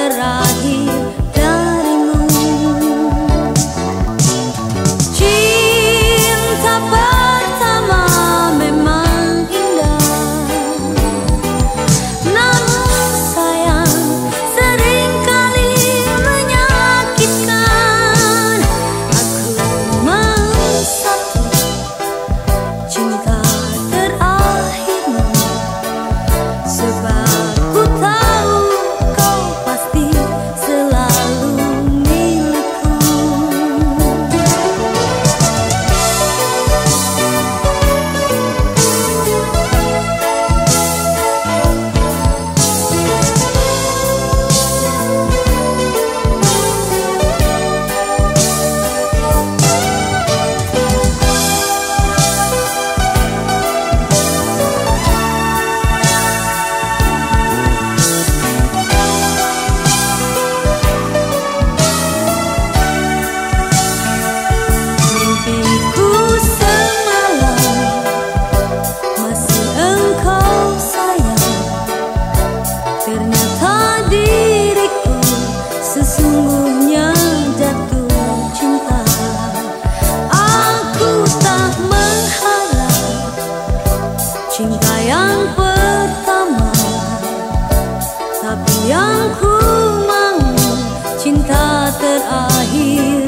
terakhir darimu. Cinta pertama memang indah, namun sayang seringkali menyakitkan. Aku mau satu cinta terakhirmu, sebab ku tahu kau pasti selalu milikku. Mimpiku semalam masih engkau sayang, ternyata diriku sesungguhnya jatuh cinta. Aku tak mengharap cinta yang pertama, tapi yang ku mau cinta terakhir